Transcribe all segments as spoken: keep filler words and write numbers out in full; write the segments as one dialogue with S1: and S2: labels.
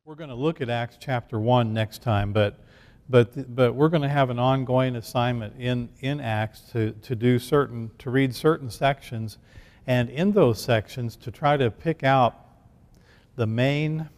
S1: We're going to look at Acts chapter one next time, but but but we're going to have an ongoing assignment in in Acts to to do certain to read certain sections, and in those sections to try to pick out the main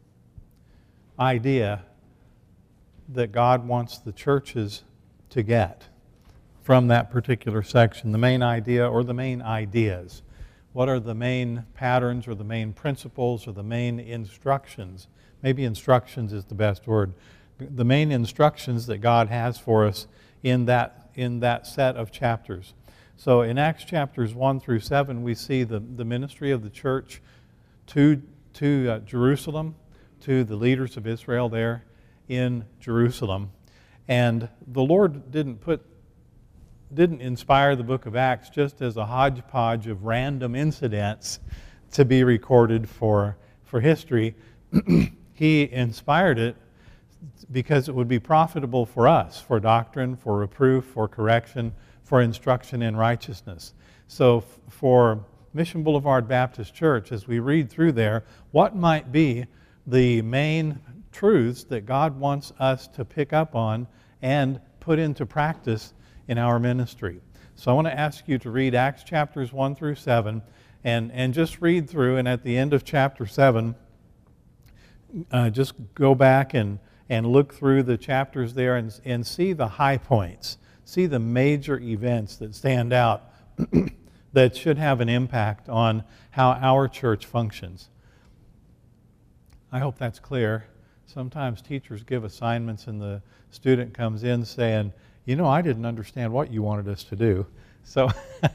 S1: idea that God wants the churches to get from that particular section, the main idea or the main ideas. What are the main patterns or the main principles or the main instructions? Maybe instructions is the best word. The main instructions that God has for us in that in that set of chapters. So in Acts chapters one through seven, we see the, the ministry of the church to, to uh, Jerusalem, to the leaders of Israel there in Jerusalem. And the Lord didn't put didn't inspire the book of Acts just as a hodgepodge of random incidents to be recorded for, for history. He inspired it because it would be profitable for us, for doctrine, for reproof, for correction, for instruction in righteousness. So f- for Mission Boulevard Baptist Church, as we read through there, what might be the main truths that God wants us to pick up on and put into practice in our ministry. So I want to ask you to read Acts chapters one through seven and, and just read through, and at the end of chapter seven, uh, just go back and, and look through the chapters there and, and see the high points, see the major events that stand out that should have an impact on how our church functions. I hope that's clear. Sometimes teachers give assignments and the student comes in saying, you know, I didn't understand what you wanted us to do. So,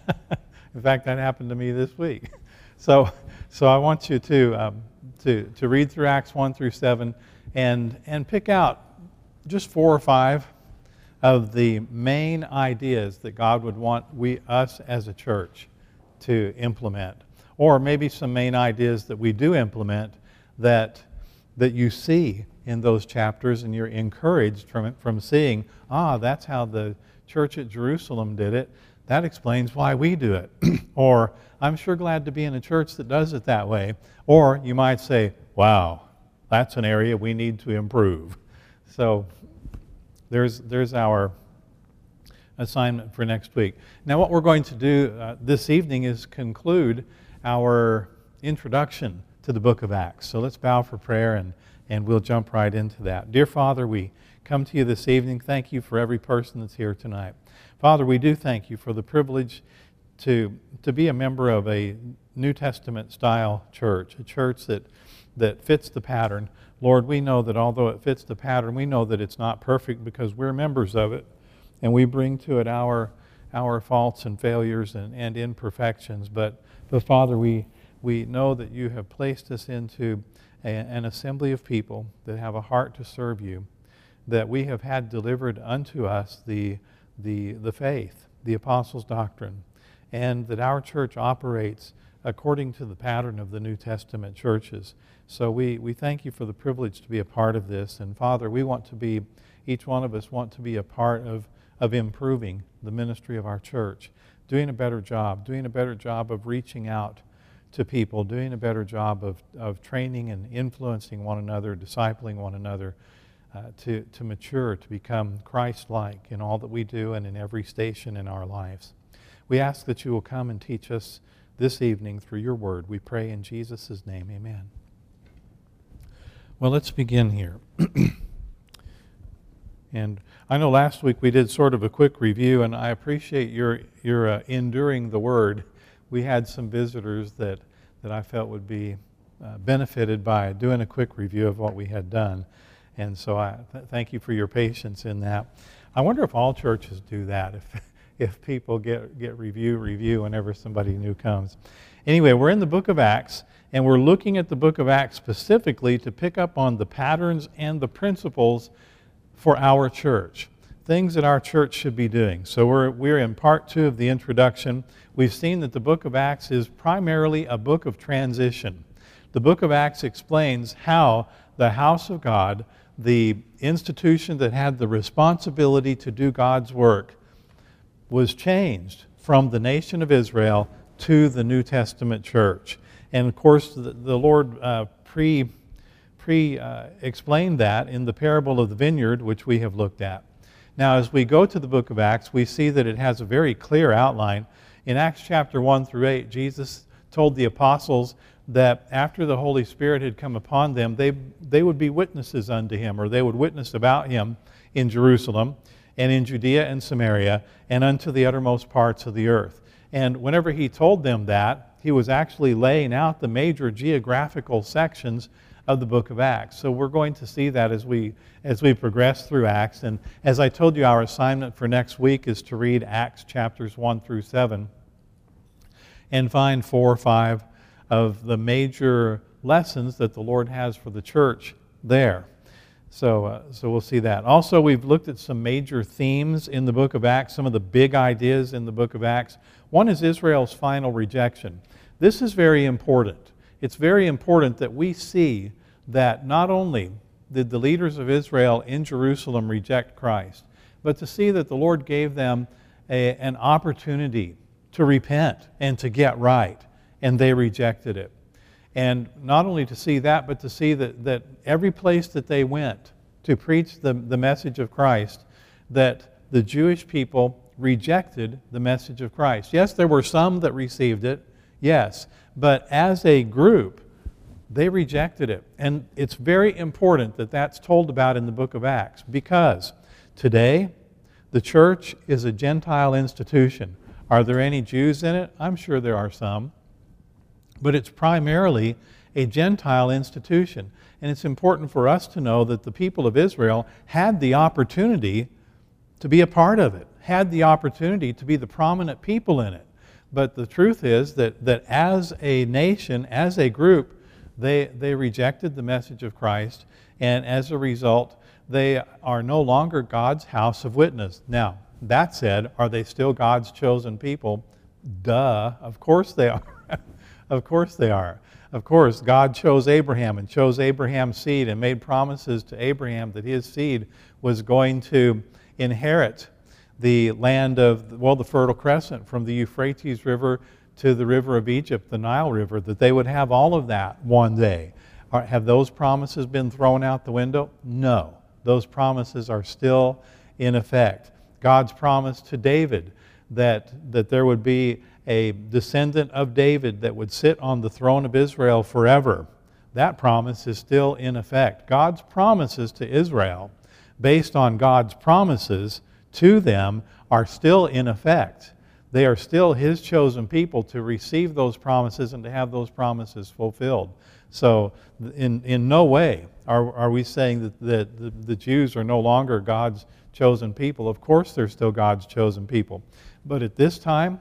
S1: in fact, that happened to me this week. So, so I want you to um, to to read through Acts one through seven and and pick out just four or five of the main ideas that God would want we us as a church to implement, or maybe some main ideas that we do implement that that you see in those chapters, and you're encouraged from it, from seeing, ah, that's how the church at Jerusalem did it. That explains why we do it. Or, I'm sure glad to be in a church that does it that way. Or you might say, wow, that's an area we need to improve. So there's there's our assignment for next week. Now what we're going to do uh, this evening is conclude our introduction to the book of Acts. So let's bow for prayer and And we'll jump right into that. Dear Father, we come to you this evening. Thank you for every person that's here tonight. Father, we do thank you for the privilege to, to be a member of a New Testament style church, a church that, that fits the pattern. Lord, we know that although it fits the pattern, we know that it's not perfect because we're members of it, and we bring to it our, our faults and failures and, and imperfections. But, but Father, we, we know that you have placed us into an assembly of people that have a heart to serve you, that we have had delivered unto us the, the, the faith, the apostles' doctrine, and that our church operates according to the pattern of the New Testament churches. So we, we thank you for the privilege to be a part of this. And Father, we want to be, each one of us want to be a part of, of improving the ministry of our church, doing a better job, doing a better job of reaching out to people, doing a better job of, of training and influencing one another, discipling one another, uh, to, to mature, to become Christ-like in all that we do and in every station in our lives. We ask that you will come and teach us this evening through your word. We pray in Jesus' name, amen. Well, let's begin here. And I know last week we did sort of a quick review, and I appreciate your, your uh, enduring the word. We had some visitors that, that I felt would be uh, benefited by doing a quick review of what we had done. And so I th- thank you for your patience in that. I wonder if all churches do that, if if people get, get review, review whenever somebody new comes. Anyway, we're in the book of Acts, and we're looking at the book of Acts specifically to pick up on the patterns and the principles for our church, things that our church should be doing. So we're we're in part two of the introduction. We've seen that the book of Acts is primarily a book of transition. The book of Acts explains how the house of God, the institution that had the responsibility to do God's work, was changed from the nation of Israel to the New Testament church. And of course, the, the Lord uh, pre pre-explained uh, that in the parable of the vineyard, which we have looked at. Now, as we go to the book of Acts, we see that it has a very clear outline. In Acts chapter one through eight, Jesus told the apostles that after the Holy Spirit had come upon them, they, they would be witnesses unto him, or they would witness about him in Jerusalem and in Judea and Samaria and unto the uttermost parts of the earth. And whenever he told them that, he was actually laying out the major geographical sections of the book of Acts. So we're going to see that as we as we progress through Acts. And as I told you, our assignment for next week is to read Acts chapters one through seven and find four or five of the major lessons that the Lord has for the church there. So, uh, so we'll see that. Also, we've looked at some major themes in the book of Acts, some of the big ideas in the book of Acts. One is Israel's final rejection. This is very important. It's very important that we see that not only did the leaders of Israel in Jerusalem reject Christ, but to see that the Lord gave them a, an opportunity to repent and to get right, and they rejected it. And not only to see that, but to see that, that every place that they went to preach the, the message of Christ, that the Jewish people rejected the message of Christ. Yes, there were some that received it, yes, but as a group, they rejected it. And it's very important that that's told about in the book of Acts, because today the church is a Gentile institution. Are there any Jews in it? I'm sure there are some. But it's primarily a Gentile institution. And it's important for us to know that the people of Israel had the opportunity to be a part of it, had the opportunity to be the prominent people in it. But the truth is that, that as a nation, as a group, they, they rejected the message of Christ, and as a result, they are no longer God's house of witness. Now, that said, are they still God's chosen people? Duh, of course they are. Of course they are. Of course, God chose Abraham and chose Abraham's seed and made promises to Abraham that his seed was going to inherit the land of, well, the Fertile Crescent, from the Euphrates River to the river of Egypt, the Nile River, that they would have all of that one day. Are, have those promises been thrown out the window? No. Those promises are still in effect. God's promise to David that, that there would be a descendant of David that would sit on the throne of Israel forever, that promise is still in effect. God's promises to Israel, based on God's promises to them, are still in effect. They are still His chosen people to receive those promises and to have those promises fulfilled. So in, in no way are, are we saying that, that the, the Jews are no longer God's chosen people. Of course they're still God's chosen people. But at this time,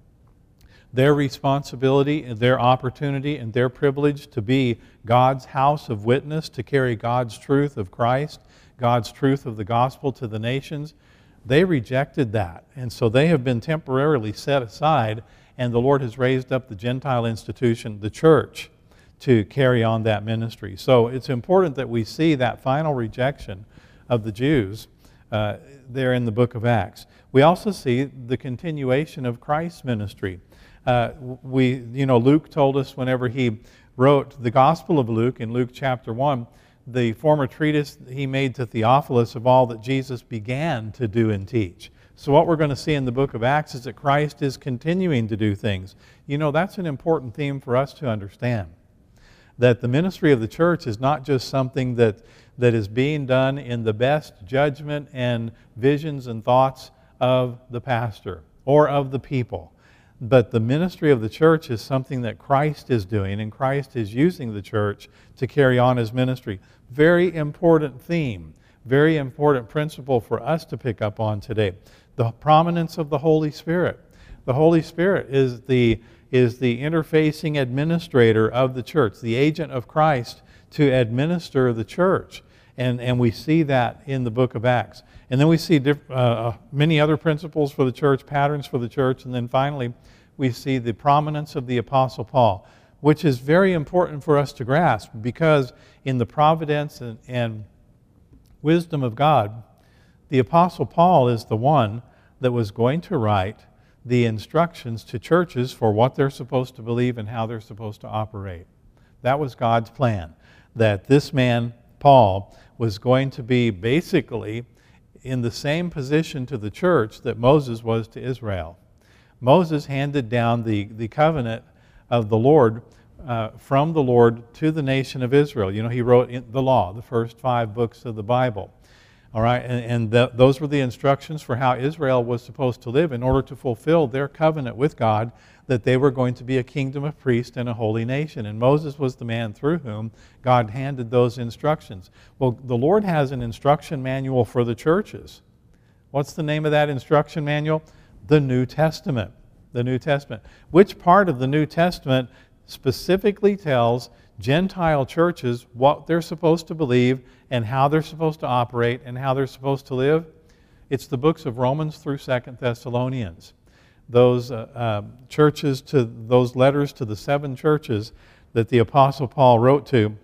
S1: their responsibility and their opportunity and their privilege to be God's house of witness, to carry God's truth of Christ, God's truth of the gospel to the nations, they rejected that. And so they have been temporarily set aside, and the Lord has raised up the Gentile institution, the church, to carry on that ministry. So it's important that we see that final rejection of the Jews uh, there in the book of Acts. We also see the continuation of Christ's ministry. Uh, we, you know, Luke told us whenever he wrote the Gospel of Luke in Luke chapter one, the former treatise he made to Theophilus of all that Jesus began to do and teach. So what we're going to see in the book of Acts is that Christ is continuing to do things. You know, that's an important theme for us to understand. That the ministry of the church is not just something that, that is being done in the best judgment and visions and thoughts of the pastor or of the people. But the ministry of the church is something that Christ is doing, and Christ is using the church to carry on His ministry. Very important theme, very important principle for us to pick up on today. The prominence of the Holy Spirit. The Holy Spirit is the, is the interfacing administrator of the church, the agent of Christ to administer the church. And, and we see that in the book of Acts. And then we see diff, uh, many other principles for the church, patterns for the church, and then finally we see the prominence of the Apostle Paul, which is very important for us to grasp, because in the providence and, and wisdom of God, the Apostle Paul is the one that was going to write the instructions to churches for what they're supposed to believe and how they're supposed to operate. That was God's plan. that this man, Paul, was going to be basically in the same position to the church that Moses was to Israel. Moses handed down the, the covenant of the Lord uh, from the Lord to the nation of Israel. You know, he wrote in the law, the first five books of the Bible. All right, and, and th those were the instructions for how Israel was supposed to live in order to fulfill their covenant with God, that they were going to be a kingdom of priests and a holy nation. And Moses was the man through whom God handed those instructions. Well, the Lord has an instruction manual for the churches. What's the name of that instruction manual? The New Testament. The New Testament. Which part of the New Testament specifically tells Gentile churches what they're supposed to believe and how they're supposed to operate and how they're supposed to live? It's the books of Romans through Second Thessalonians. Those uh, uh, churches, to those letters to the seven churches that the Apostle Paul wrote to.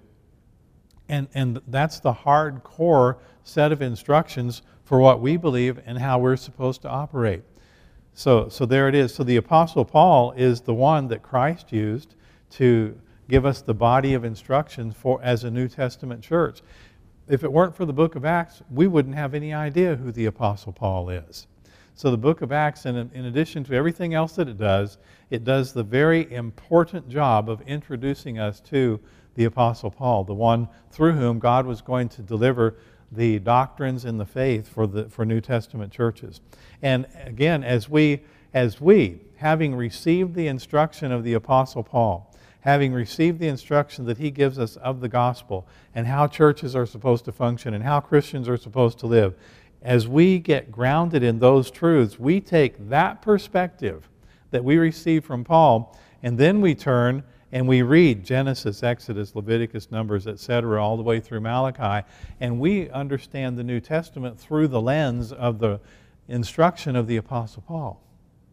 S1: And, and that's the hardcore set of instructions for what we believe and how we're supposed to operate. So, so there it is. So the Apostle Paul is the one that Christ used to give us the body of instructions for as a New Testament church. If it weren't for the book of Acts, we wouldn't have any idea who the Apostle Paul is. So the book of Acts, in, in addition to everything else that it does, it does the very important job of introducing us to the Apostle Paul, the one through whom God was going to deliver the doctrines in the faith for the for New Testament churches. And again, as we, as we, having received the instruction of the Apostle Paul, having received the instruction that he gives us of the gospel and how churches are supposed to function and how Christians are supposed to live, as we get grounded in those truths, we take that perspective that we receive from Paul, and then we turn and we read Genesis, Exodus, Leviticus, Numbers, et cetera, all the way through Malachi, and we understand the New Testament through the lens of the instruction of the Apostle Paul.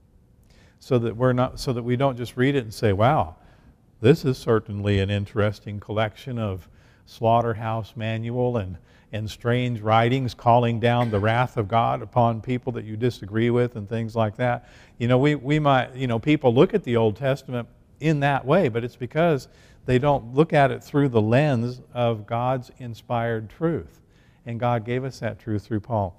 S1: So that we're not, so that we don't just read it and say, wow, this is certainly an interesting collection of slaughterhouse manual and, and strange writings calling down the wrath of God upon people that you disagree with and things like that. You know, we, we might, you know, people look at the Old Testament in that way, but it's because they don't look at it through the lens of God's inspired truth. And God gave us that truth through Paul.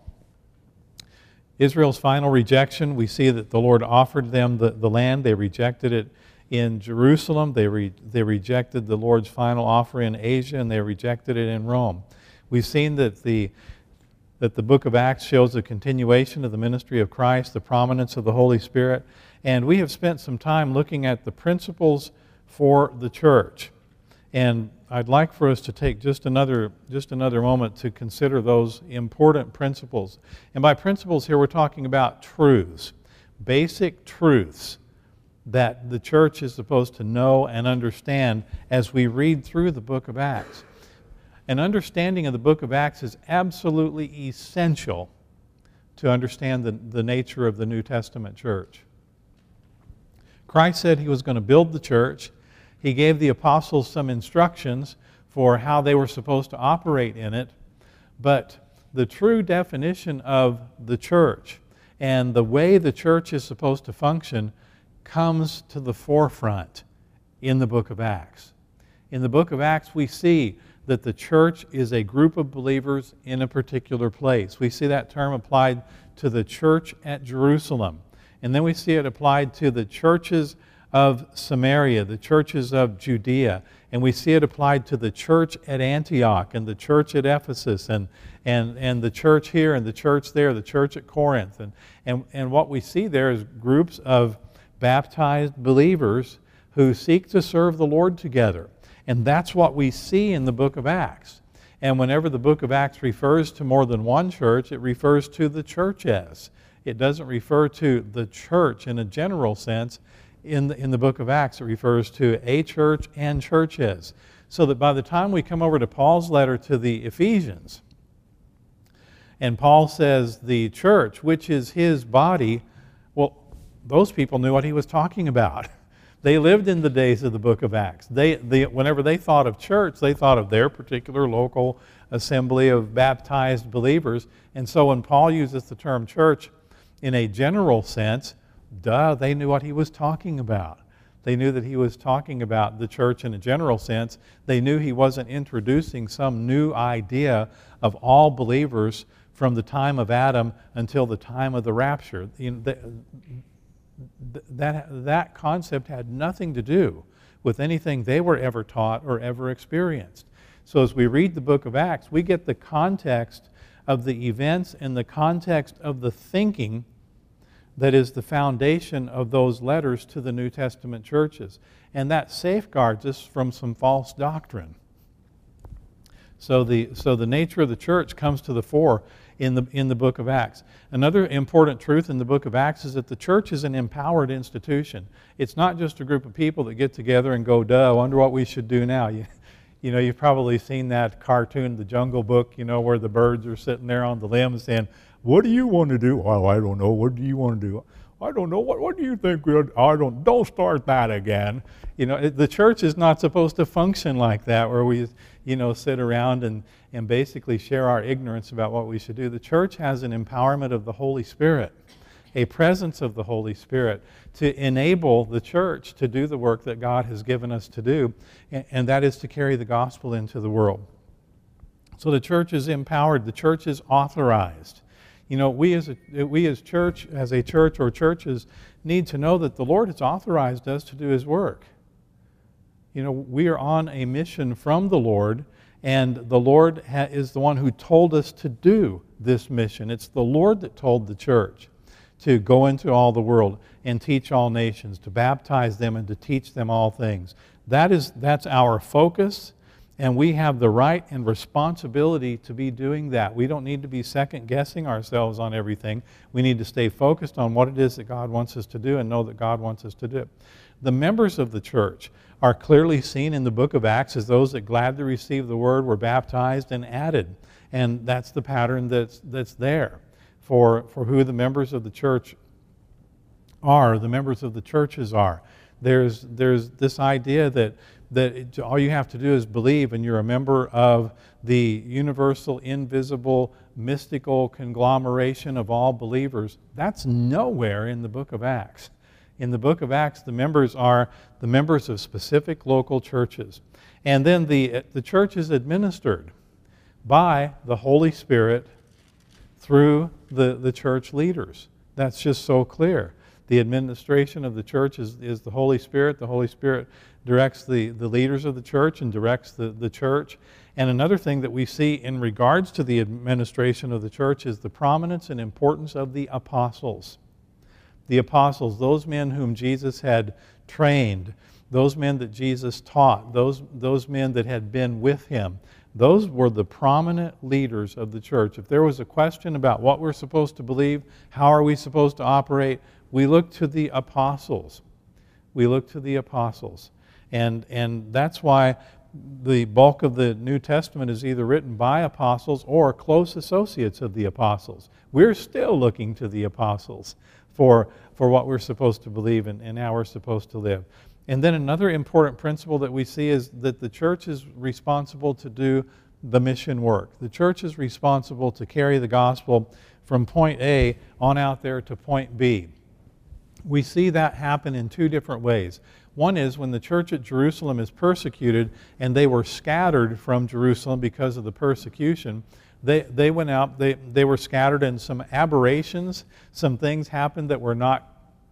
S1: Israel's final rejection, we see that the Lord offered them the, the land. They rejected it in Jerusalem. They, re, they rejected the Lord's final offer in Asia, and they rejected it in Rome. We've seen that the, that the book of Acts shows a continuation of the ministry of Christ, the prominence of the Holy Spirit, and we have spent some time looking at the principles for the church. And I'd like for us to take just another, just another moment to consider those important principles. And by principles here, we're talking about truths, basic truths that the church is supposed to know and understand as we read through the book of Acts. An understanding of the book of Acts is absolutely essential to understand the, the nature of the New Testament church. Christ said he was going to build the church. He gave the apostles some instructions for how they were supposed to operate in it. But the true definition of the church and the way the church is supposed to function comes to the forefront in the book of Acts. In the book of Acts, we see that the church is a group of believers in a particular place. We see that term applied to the church at Jerusalem. And then we see it applied to the churches of Samaria, the churches of Judea. And we see it applied to the church at Antioch and the church at Ephesus and, and, and the church here and the church there, the church at Corinth. And, and, and what we see there is groups of baptized believers who seek to serve the Lord together. And that's what we see in the book of Acts. And whenever the book of Acts refers to more than one church, it refers to the churches. It doesn't refer to the church in a general sense. In the, in the book of Acts, it refers to a church and churches. So that by the time we come over to Paul's letter to the Ephesians, and Paul says the church, which is his body, well, those people knew what he was talking about. They lived in the days of the book of Acts. They, they, whenever they thought of church, they thought of their particular local assembly of baptized believers. And so when Paul uses the term church in a general sense, duh, they knew what he was talking about. They knew that he was talking about the church in a general sense. They knew he wasn't introducing some new idea of all believers from the time of Adam until the time of the rapture. You know, that, that, that concept had nothing to do with anything they were ever taught or ever experienced. So as we read the book of Acts, we get the context of the events and the context of the thinking that is the foundation of those letters to the New Testament churches. And that safeguards us from some false doctrine. So the, so the nature of the church comes to the fore in the, in the book of Acts. Another important truth in the book of Acts is that the church is an empowered institution. It's not just a group of people that get together and go, duh, I wonder what we should do now. You, you know, you've probably seen that cartoon, The Jungle Book, you know, where the birds are sitting there on the limbs saying, what do you want to do? Well, I don't know. What do you want to do? I don't know. What, what do you think? We'll, I don't, don't start that again. You know, it, the church is not supposed to function like that, where we, you know, sit around and, and basically share our ignorance about what we should do. The church has an empowerment of the Holy Spirit, a presence of the Holy Spirit to enable the church to do the work that God has given us to do, and, and that is to carry the gospel into the world. So the church is empowered. The church is authorized. You know, we as a, we as church, as a church or churches, need to know that the Lord has authorized us to do His work. You know, we are on a mission from the Lord, and the Lord ha- is the one who told us to do this mission. It's the Lord that told the church to go into all the world and teach all nations, to baptize them and to teach them all things. That is, that's our focus. And we have the right and responsibility to be doing that. We don't need to be second-guessing ourselves on everything. We need to stay focused on what it is that God wants us to do and know that God wants us to do. The members of the church are clearly seen in the book of Acts as those that gladly received the word, were baptized, and added. And that's the pattern that's, that's there for, for who the members of the church are, the members of the churches are. There's, there's this idea that that it, all you have to do is believe and you're a member of the universal, invisible, mystical conglomeration of all believers. That's nowhere in the book of Acts. In the book of Acts, the members are the members of specific local churches. And then the, the church is administered by the Holy Spirit through the, the church leaders. That's just so clear. The administration of the church is, is the Holy Spirit. The Holy Spirit directs the, the leaders of the church and directs the, the church. And another thing that we see in regards to the administration of the church is the prominence and importance of the apostles. The apostles, those men whom Jesus had trained, those men that Jesus taught, those, those men that had been with him, those were the prominent leaders of the church. If there was a question about what we're supposed to believe, how are we supposed to operate, we look to the apostles. We look to the apostles. And, and that's why the bulk of the New Testament is either written by apostles or close associates of the apostles. We're still looking to the apostles for, for what we're supposed to believe and, and how we're supposed to live. And then another important principle that we see is that the church is responsible to do the mission work. The church is responsible to carry the gospel from point A on out there to point B. We see that happen in two different ways. One is when the church at Jerusalem is persecuted and they were scattered from Jerusalem because of the persecution. They, they went out, they, they were scattered, and some aberrations, some things happened that were not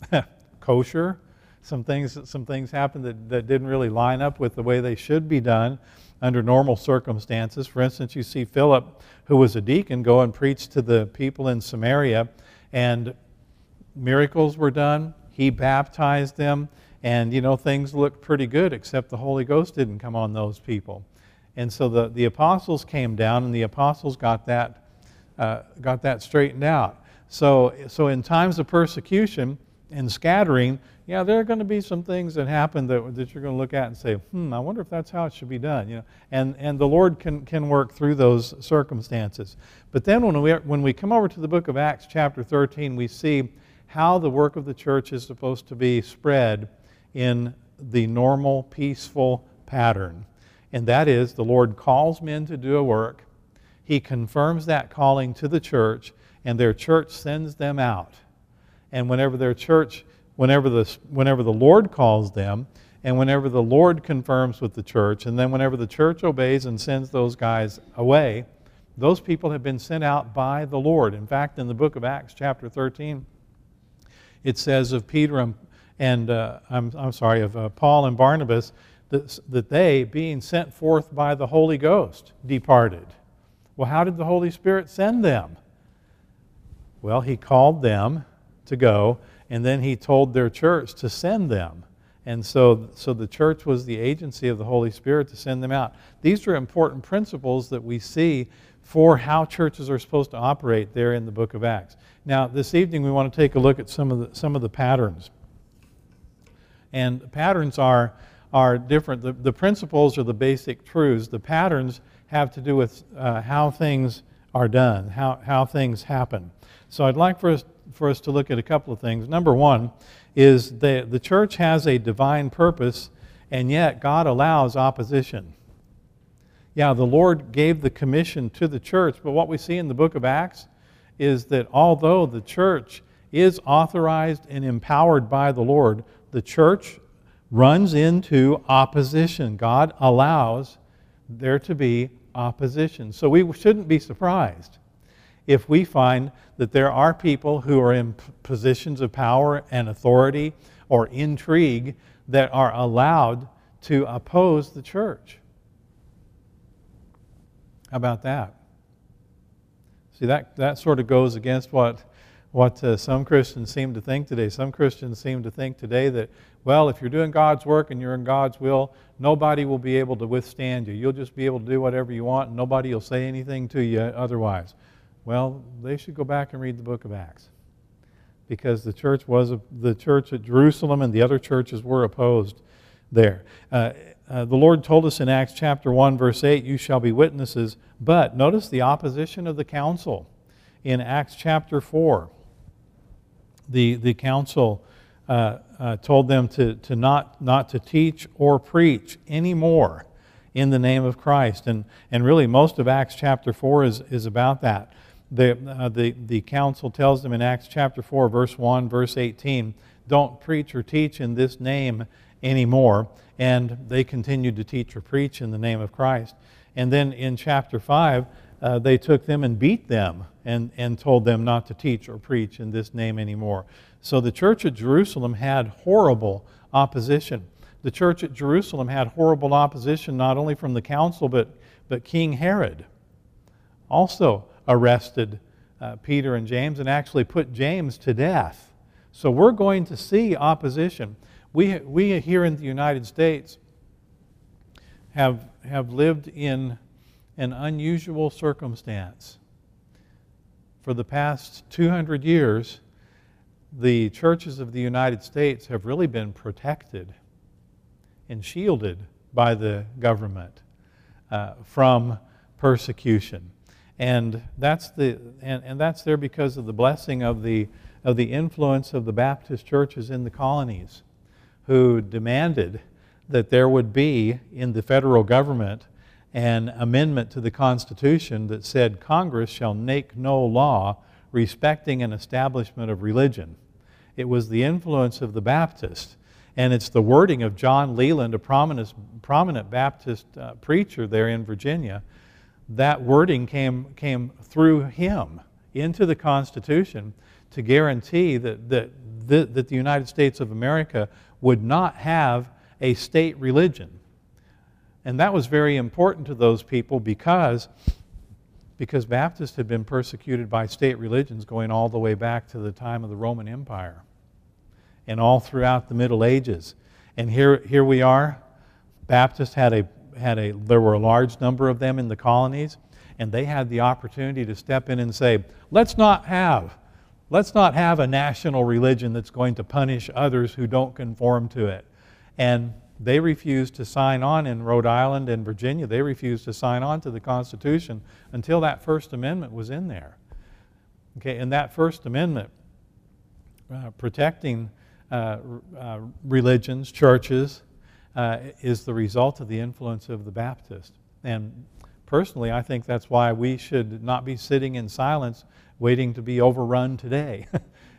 S1: kosher. Some things, some things happened that, that didn't really line up with the way they should be done under normal circumstances. For instance, you see Philip, who was a deacon, go and preach to the people in Samaria, and miracles were done. He baptized them, and you know, things looked pretty good, except the Holy Ghost didn't come on those people. And so the, the apostles came down, and the apostles got that uh, got that straightened out. So, so in times of persecution and scattering, yeah, there are going to be some things that happen that, that you're going to look at and say, hmm, I wonder if that's how it should be done. You know, and, and the Lord can, can work through those circumstances. But then when we, when we come over to the book of Acts chapter thirteen, we see how the work of the church is supposed to be spread in the normal, peaceful pattern. And that is, the Lord calls men to do a work. He confirms that calling to the church, and their church sends them out. And whenever their church whenever the, whenever the Lord calls them, and whenever the Lord confirms with the church, and then whenever the church obeys and sends those guys away, those people have been sent out by the Lord. In fact, in the book of Acts, chapter thirteen, it says of Peter and, and uh, I'm, I'm sorry, of uh, Paul and Barnabas, that, that they, being sent forth by the Holy Ghost, departed. Well, how did the Holy Spirit send them? Well, He called them to go, and then He told their church to send them. And so, so the church was the agency of the Holy Spirit to send them out. These are important principles that we see for how churches are supposed to operate there in the book of Acts. Now, this evening we want to take a look at some of the, some of the patterns. And the patterns are, are different. The, the principles are the basic truths. The patterns have to do with uh, how things are done, how, how things happen. So I'd like for us, for us to look at a couple of things. Number one is the, the church has a divine purpose, and yet God allows opposition. Yeah, the Lord gave the commission to the church, but what we see in the book of Acts is that although the church is authorized and empowered by the Lord, the church runs into opposition. God allows there to be opposition. So we shouldn't be surprised if we find that there are people who are in positions of power and authority or intrigue that are allowed to oppose the church. How about that? See, that, that sort of goes against what, what uh, some Christians seem to think today. Some Christians seem to think today that, well, if you're doing God's work and you're in God's will, nobody will be able to withstand you. You'll just be able to do whatever you want, and nobody will say anything to you otherwise. Well, they should go back and read the book of Acts, because the church was a, the church at Jerusalem and the other churches were opposed there. Uh, uh, the Lord told us in Acts chapter one, verse eight, you shall be witnesses. But notice the opposition of the council. In Acts chapter four, the, the council uh, uh, told them to, to not, not to teach or preach anymore in the name of Christ. And, and really most of Acts chapter four is, is about that. The, uh, the, the council tells them in Acts chapter four, verse one, verse eighteen, don't preach or teach in this name anymore. And they continued to teach or preach in the name of Christ. And then in chapter five, uh, they took them and beat them and, and told them not to teach or preach in this name anymore. So the church at Jerusalem had horrible opposition. The church at Jerusalem had horrible opposition not only from the council, but, but King Herod also arrested uh, Peter and James and actually put James to death. So we're going to see opposition. We, we here in the United States have, have lived in an unusual circumstance. For the past two hundred years, the churches of the United States have really been protected and shielded by the government uh, from persecution. And that's the and, and that's there because of the blessing of the of the influence of the Baptist churches in the colonies, who demanded that there would be in the federal government an amendment to the Constitution that said Congress shall make no law respecting an establishment of religion. It was the influence of the Baptists, and it's the wording of John Leland, a prominent, prominent Baptist uh, preacher there in Virginia. That wording came, came through him into the Constitution to guarantee that, that, that, that the United States of America would not have a state religion. And that was very important to those people because, because Baptists had been persecuted by state religions going all the way back to the time of the Roman Empire and all throughout the Middle Ages. And here, here we are. Baptists had a, had a, there were a large number of them in the colonies, and they had the opportunity to step in and say, let's not have, let's not have a national religion that's going to punish others who don't conform to it. And they refused to sign on in Rhode Island and Virginia. They refused to sign on to the Constitution until that First Amendment was in there. Okay, and that First Amendment uh, protecting uh, uh, religions, churches, uh, is the result of the influence of the Baptist. And personally, I think that's why we should not be sitting in silence waiting to be overrun today.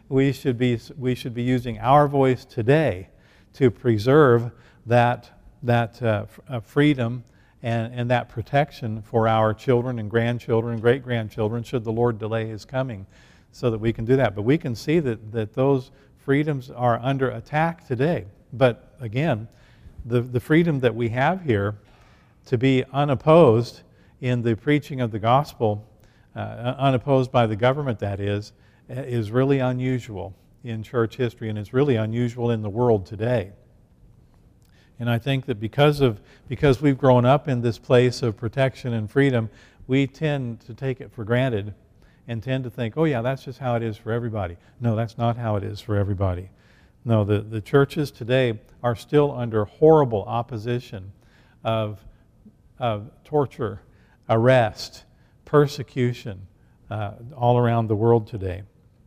S1: we should be we should be using our voice today to preserve that that uh, uh, freedom and, and that protection for our children and grandchildren and great-grandchildren should the Lord delay His coming, so that we can do that. But we can see that, that those freedoms are under attack today. But again, the, the freedom that we have here to be unopposed in the preaching of the gospel, uh, unopposed by the government, that is, is really unusual in church history, and it's really unusual in the world today. And I think that because of because we've grown up in this place of protection and freedom, we tend to take it for granted and tend to think, oh yeah, that's just how it is for everybody. No, that's not how it is for everybody. No, the, the churches today are still under horrible opposition of, of torture, arrest, persecution, uh, all around the world today.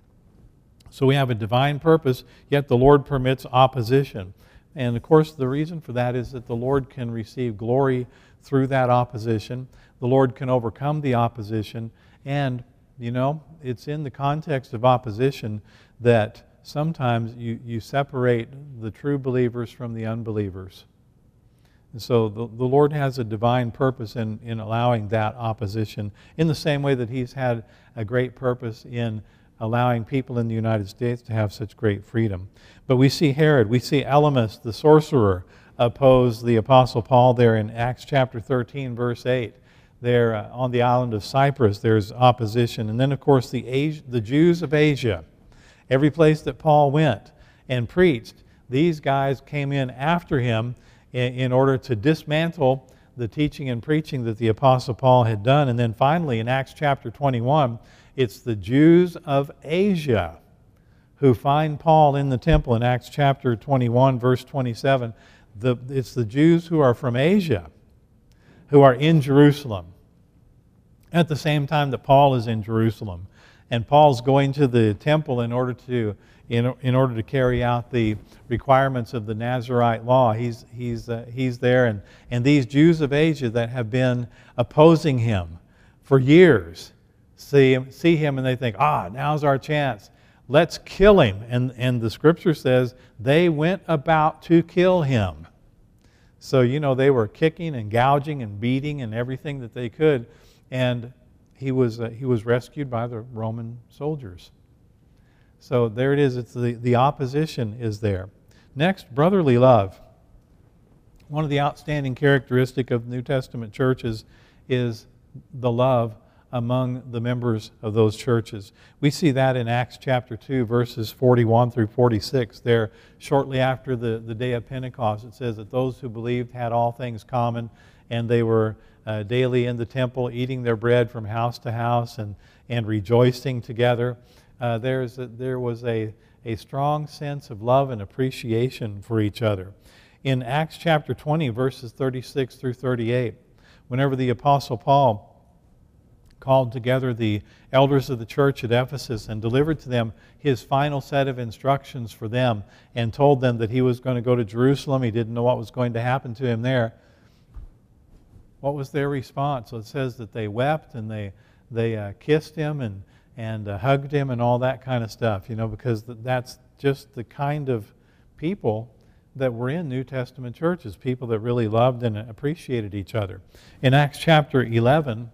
S1: So we have a divine purpose, yet the Lord permits opposition. And of course, the reason for that is that the Lord can receive glory through that opposition. The Lord can overcome the opposition. And, you know, it's in the context of opposition that sometimes you, you separate the true believers from the unbelievers. And so the, the Lord has a divine purpose in, in allowing that opposition, in the same way that He's had a great purpose in allowing people in the United States to have such great freedom. But we see Herod, we see Elymas, the sorcerer, oppose the Apostle Paul there in Acts chapter thirteen, verse eight. There uh, on the island of Cyprus, there's opposition. And then, of course, the, Asia, the Jews of Asia. Every place that Paul went and preached, these guys came in after him in, in order to dismantle the teaching and preaching that the Apostle Paul had done. And then finally, in Acts chapter twenty-one, it's the Jews of Asia who find Paul in the temple in Acts chapter twenty-one, verse twenty-seven. The, it's the Jews who are from Asia who are in Jerusalem at the same time that Paul is in Jerusalem. And Paul's going to the temple in order to in, in order to carry out the requirements of the Nazirite law. He's, he's, uh, he's there, and, and these Jews of Asia that have been opposing him for years see him, see him and they think, ah, now's our chance. Let's kill him. And, and the Scripture says they went about to kill him. So, you know, they were kicking and gouging and beating and everything that they could. And he was, uh, he was rescued by the Roman soldiers. So there it is. It's the, the opposition is there. Next, brotherly love. One of the outstanding characteristics of New Testament churches is the love among the members of those churches. We see that in Acts chapter two, verses forty-one through forty-six. There, shortly after the, the day of Pentecost, it says that those who believed had all things common, and they were uh, daily in the temple, eating their bread from house to house and, and rejoicing together. Uh, there's a, there was a, a strong sense of love and appreciation for each other. In Acts chapter twenty, verses thirty-six through thirty-eight, whenever the Apostle Paul called together the elders of the church at Ephesus and delivered to them his final set of instructions for them and told them that he was going to go to Jerusalem. He didn't know what was going to happen to him there. What was their response? So it says that they wept and they, they uh, kissed him and, and uh, hugged him and all that kind of stuff, you know, because that's just the kind of people that were in New Testament churches, people that really loved and appreciated each other. In Acts chapter eleven,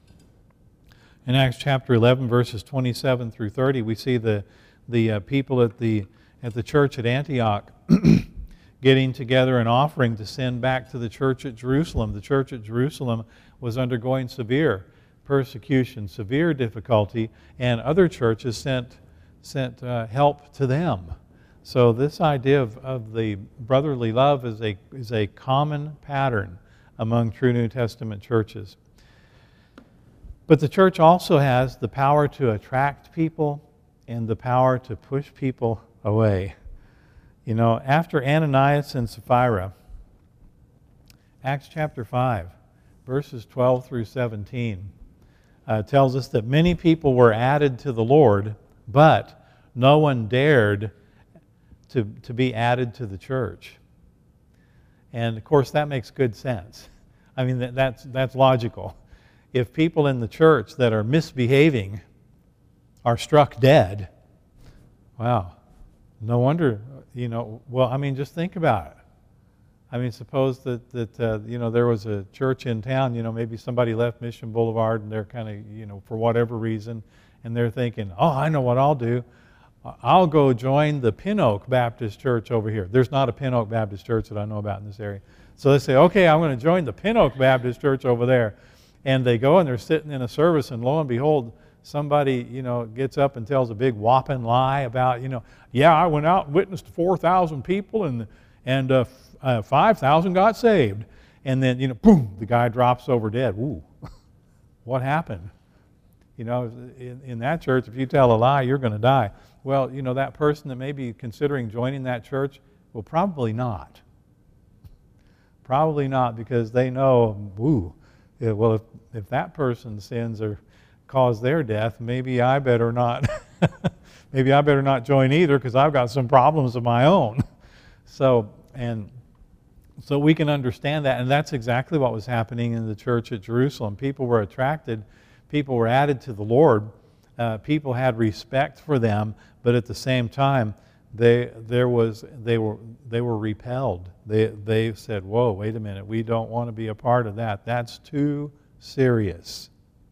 S1: In Acts chapter eleven, verses twenty-seven through thirty, we see the, the uh, people at the, at the church at Antioch getting together and offering to send back to the church at Jerusalem. The church at Jerusalem was undergoing severe persecution, severe difficulty, and other churches sent, sent uh, help to them. So this idea of, of the brotherly love is a, is a common pattern among true New Testament churches. But the church also has the power to attract people and the power to push people away. You know, after Ananias and Sapphira, Acts chapter five, verses twelve through seventeen, uh, tells us that many people were added to the Lord, but no one dared to, to be added to the church. And of course, that makes good sense. I mean, that, that's, that's logical. If people in the church that are misbehaving are struck dead, Wow. No wonder, you know, well, I mean, just think about it. I mean, suppose that, that uh, you know, there was a church in town, you know, maybe somebody left Mission Boulevard and they're kind of, you know, for whatever reason, and they're thinking, oh, I know what I'll do. I'll go join the Pin Oak Baptist Church over here. There's not a Pin Oak Baptist Church that I know about in this area. So they say, okay, I'm going to join the Pin Oak Baptist Church over there. And they go and they're sitting in a service, and lo and behold, somebody, you know, gets up and tells a big whopping lie about, you know, yeah, I went out and witnessed four thousand people, and and uh, uh, five thousand got saved. And then, you know, boom, the guy drops over dead. Ooh, what happened? You know, in, in that church, if you tell a lie, you're going to die. Well, you know, that person that may be considering joining that church, well, probably not. Probably not, because they know, ooh, yeah, well, if, if that person's sins are cause their death, maybe I better not, maybe I better not join either, because I've got some problems of my own. So, and so we can understand that, and that's exactly what was happening in the church at Jerusalem. People were attracted, people were added to the Lord, uh, people had respect for them, but at the same time, they there was they were they were repelled. They they said, "Whoa, wait a minute, we don't want to be a part of that. That's too serious."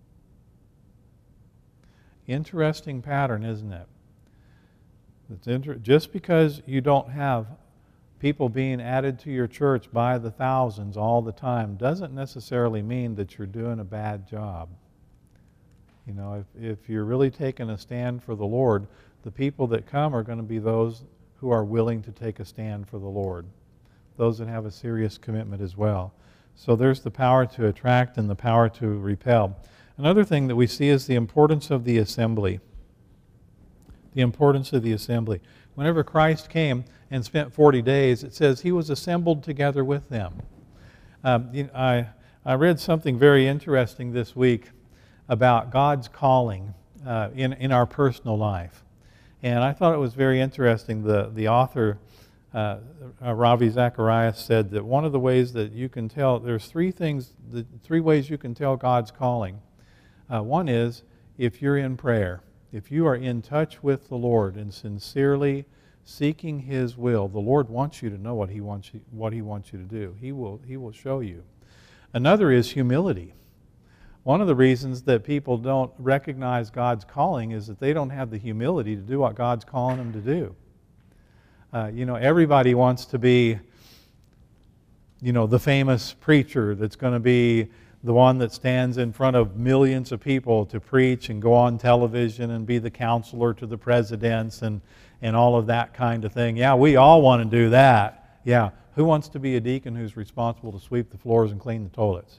S1: Interesting pattern, isn't it? It's inter- just because you don't have people being added to your church by the thousands all the time doesn't necessarily mean that you're doing a bad job. You know, if, if you're really taking a stand for the Lord, the people that come are going to be those who are willing to take a stand for the Lord, those that have a serious commitment as well. So there's the power to attract and the power to repel. Another thing that we see is the importance of the assembly. The importance of the assembly. Whenever Christ came and spent forty days, it says he was assembled together with them. Um, you know, I, I read something very interesting this week about God's calling uh, in, in our personal life. And I thought it was very interesting. The, the author, uh, uh, Ravi Zacharias, said that one of the ways that you can tell, there's three things, the three ways you can tell God's calling. Uh, one is if you're in prayer. If you are in touch with the Lord and sincerely seeking His will, the Lord wants you to know what He wants you, what He wants you to do. He will, He will show you. Another is humility. One of the reasons that people don't recognize God's calling is that they don't have the humility to do what God's calling them to do. Uh, you know, everybody wants to be, you know, the famous preacher that's going to be the one that stands in front of millions of people to preach and go on television and be the counselor to the presidents and, and all of that kind of thing. Yeah, we all want to do that. Yeah, who wants to be a deacon who's responsible to sweep the floors and clean the toilets?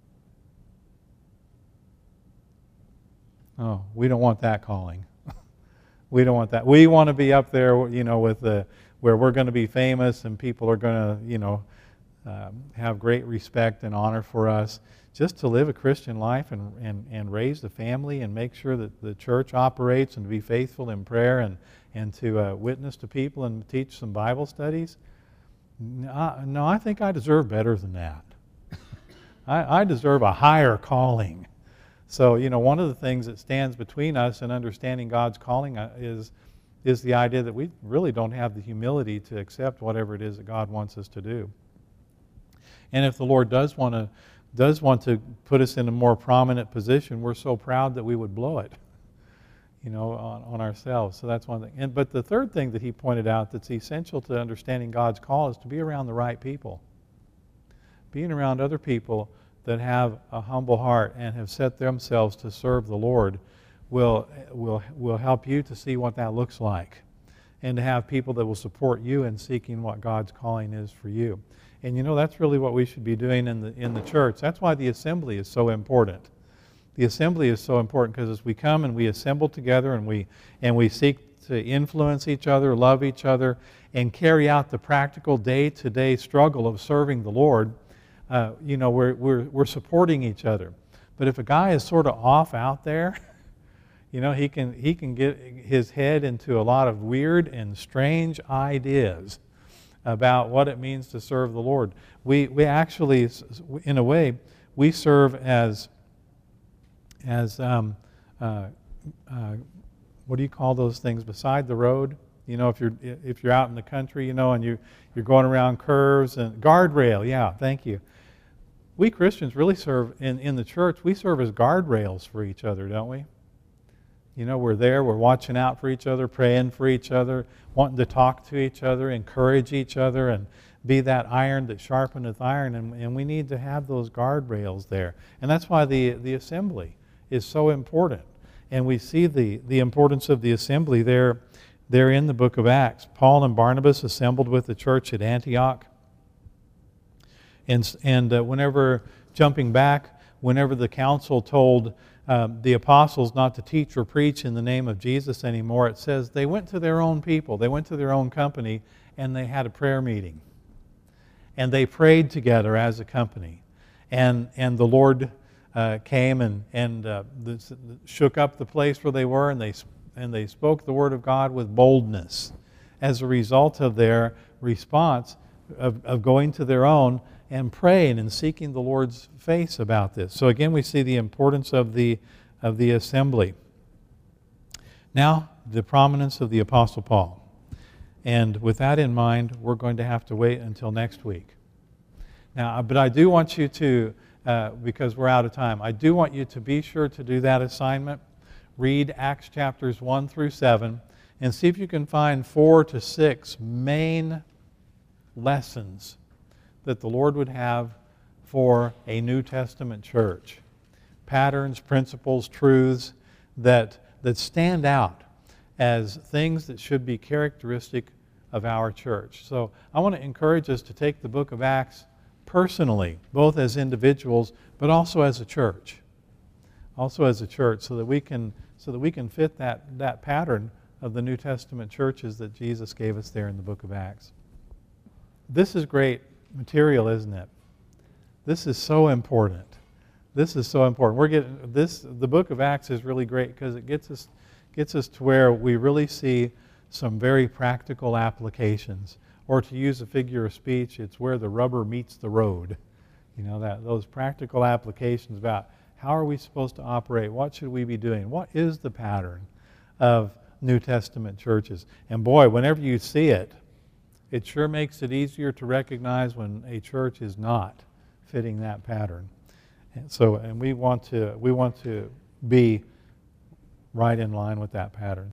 S1: Oh, we don't want that calling. We don't want that. We want to be up there, you know, with the where we're going to be famous and people are going to, you know, um, have great respect and honor for us. Just to live a Christian life and, and, and raise the family and make sure that the church operates and to be faithful in prayer and, and to uh, witness to people and teach some Bible studies. No, no, I think I deserve better than that. I, I deserve a higher calling. So, you know, one of the things that stands between us and understanding God's calling is, is the idea that we really don't have the humility to accept whatever it is that God wants us to do. And if the Lord does want to does want to put us in a more prominent position, we're so proud that we would blow it, you know, on, on ourselves. So that's one thing. And but the third thing that he pointed out that's essential to understanding God's call is to be around the right people. Being around other people that have a humble heart and have set themselves to serve the Lord will will will help you to see what that looks like, and to have people that will support you in seeking what God's calling is for you. And you know, that's really what we should be doing in the in the church. That's why the assembly is so important. The assembly is so important because as we come and we assemble together and we and we seek to influence each other, love each other, and carry out the practical day-to-day struggle of serving the Lord, uh, you know, we're we're we're supporting each other. But if a guy is sort of off out there, you know, he can he can get his head into a lot of weird and strange ideas about what it means to serve the Lord. We we actually, in a way, we serve as as um, uh, uh, what do you call those things, beside the road? You know, if you're if you're out in the country, you know, and you you're going around curves and guardrail. Yeah, thank you. We Christians really serve in in the church. We serve as guardrails for each other, don't we? You know, we're there. We're watching out for each other, praying for each other, wanting to talk to each other, encourage each other, and be that iron that sharpeneth iron. And, and we need to have those guardrails there. And that's why the the assembly is so important. And we see the the importance of the assembly there. There in the book of Acts. Paul and Barnabas assembled with the church at Antioch. And, and uh, whenever, jumping back, whenever the council told um, the apostles not to teach or preach in the name of Jesus anymore, it says they went to their own people, they went to their own company, and they had a prayer meeting. And they prayed together as a company. And, and the Lord uh, came and, and uh, the, shook up the place where they were, and they and they spoke the word of God with boldness as a result of their response of, of going to their own and praying and seeking the Lord's face about this. So again, we see the importance of the, of the assembly. Now, the prominence of the Apostle Paul. And with that in mind, we're going to have to wait until next week. Now, but I do want you to, uh, because we're out of time, I do want you to be sure to do that assignment. Read Acts chapters one through seven and see if you can find four to six main lessons that the Lord would have for a New Testament church. Patterns, principles, truths that, that stand out as things that should be characteristic of our church. So I want to encourage us to take the book of Acts personally, both as individuals, but also as a church. Also as a church, so that we can so that we can fit that, that pattern of the New Testament churches that Jesus gave us there in the book of Acts. This is great material, isn't it? This is so important. This is so important. We're getting this. The book of Acts is really great because it gets us gets us to where we really see some very practical applications. Or to use a figure of speech, it's where the rubber meets the road. You know, that those practical applications about how are we supposed to operate? What should we be doing? What is the pattern of New Testament churches? And boy, whenever you see it, it sure makes it easier to recognize when a church is not fitting that pattern. And so, and we want to we want to be right in line with that pattern.